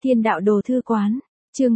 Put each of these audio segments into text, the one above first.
Thiên đạo đồ thư quán, chương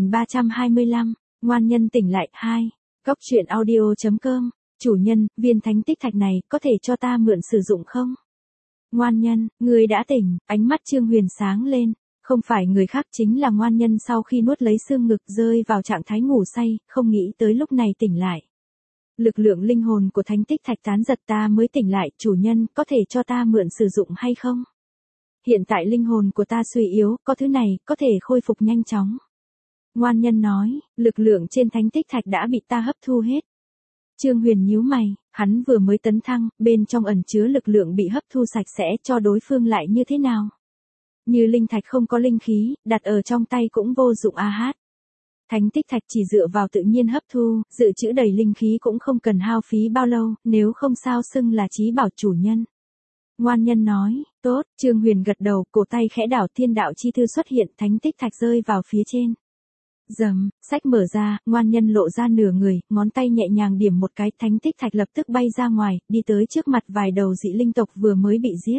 3325, ngoan nhân tỉnh lại 2, góc truyện audio.com, chủ nhân, viên thánh tích thạch này có thể cho ta mượn sử dụng không? Ngoan nhân, người đã tỉnh, ánh mắt Trương Huyền sáng lên, không phải người khác chính là ngoan nhân sau khi nuốt lấy xương ngực rơi vào trạng thái ngủ say, không nghĩ tới lúc này tỉnh lại. Lực lượng linh hồn của thánh tích thạch tán giật ta mới tỉnh lại, chủ nhân, có thể cho ta mượn sử dụng hay không? Hiện tại linh hồn của ta suy yếu, có thứ này, có thể khôi phục nhanh chóng. Ngoan nhân nói, lực lượng trên thánh tích thạch đã bị ta hấp thu hết. Trương Huyền nhíu mày, hắn vừa mới tấn thăng, bên trong ẩn chứa lực lượng bị hấp thu sạch sẽ cho đối phương lại như thế nào? Như linh thạch không có linh khí, đặt ở trong tay cũng vô dụng a hát. Thánh tích thạch chỉ dựa vào tự nhiên hấp thu, dự trữ đầy linh khí cũng không cần hao phí bao lâu, nếu không sao xưng là chí bảo chủ nhân. Ngoan nhân nói, tốt, Trương Huyền gật đầu, cổ tay khẽ đảo thiên đạo chi thư xuất hiện, thánh tích thạch rơi vào phía trên. Dầm, sách mở ra, ngoan nhân lộ ra nửa người, ngón tay nhẹ nhàng điểm một cái, thánh tích thạch lập tức bay ra ngoài, đi tới trước mặt vài đầu dị linh tộc vừa mới bị giết.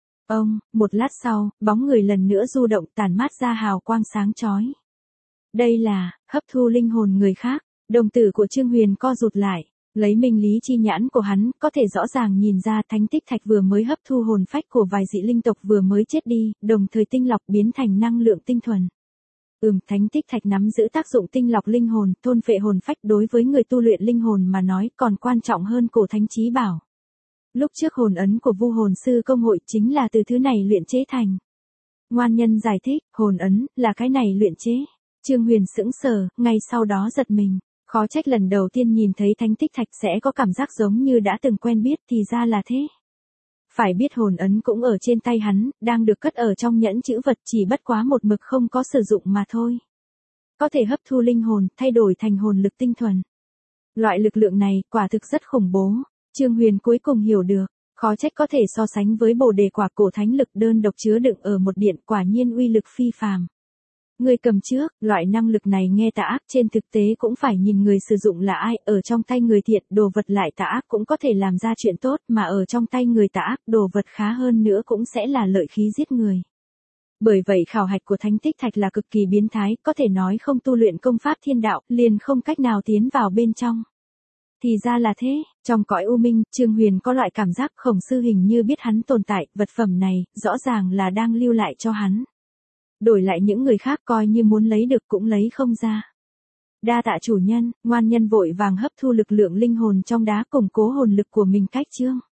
Một lát sau, bóng người lần nữa du động tản mát ra hào quang sáng chói. Đây là, hấp thu linh hồn người khác, đồng tử của Trương Huyền co rụt lại. Lấy minh lý chi nhãn của hắn, có thể rõ ràng nhìn ra thánh tích thạch vừa mới hấp thu hồn phách của vài dị linh tộc vừa mới chết đi, đồng thời tinh lọc biến thành năng lượng tinh thuần. Thánh tích thạch nắm giữ tác dụng tinh lọc linh hồn, thôn phệ hồn phách đối với người tu luyện linh hồn mà nói còn quan trọng hơn cổ thánh chí bảo. Lúc trước hồn ấn của Vu Hồn Sư Công hội chính là từ thứ này luyện chế thành. Ngoan nhân giải thích, hồn ấn, là cái này luyện chế. Trương Huyền sững sờ, ngay sau đó giật mình. Khó trách lần đầu tiên nhìn thấy thánh tích thạch sẽ có cảm giác giống như đã từng quen biết, thì ra là thế. Phải biết hồn ấn cũng ở trên tay hắn, đang được cất ở trong nhẫn chữ vật, chỉ bất quá một mực không có sử dụng mà thôi. Có thể hấp thu linh hồn, thay đổi thành hồn lực tinh thuần. Loại lực lượng này, quả thực rất khủng bố. Trương Huyền cuối cùng hiểu được, khó trách có thể so sánh với bồ đề quả cổ thánh lực đơn độc chứa đựng ở một điện, quả nhiên uy lực phi phàm. Người cầm trước, loại năng lực này nghe tà ác, trên thực tế cũng phải nhìn người sử dụng là ai, ở trong tay người thiện, đồ vật lại tà ác cũng có thể làm ra chuyện tốt, mà ở trong tay người tà ác, đồ vật khá hơn nữa cũng sẽ là lợi khí giết người. Bởi vậy khảo hạch của thánh tích thạch là cực kỳ biến thái, có thể nói không tu luyện công pháp thiên đạo, liền không cách nào tiến vào bên trong. Thì ra là thế, trong cõi u minh, Trương Huyền có loại cảm giác Khổng Sư hình như biết hắn tồn tại, vật phẩm này, rõ ràng là đang lưu lại cho hắn. Đổi lại những người khác coi như muốn lấy được cũng lấy không ra. Đa tạ chủ nhân, ngoan nhân vội vàng hấp thu lực lượng linh hồn trong đá củng cố hồn lực của mình cách chương.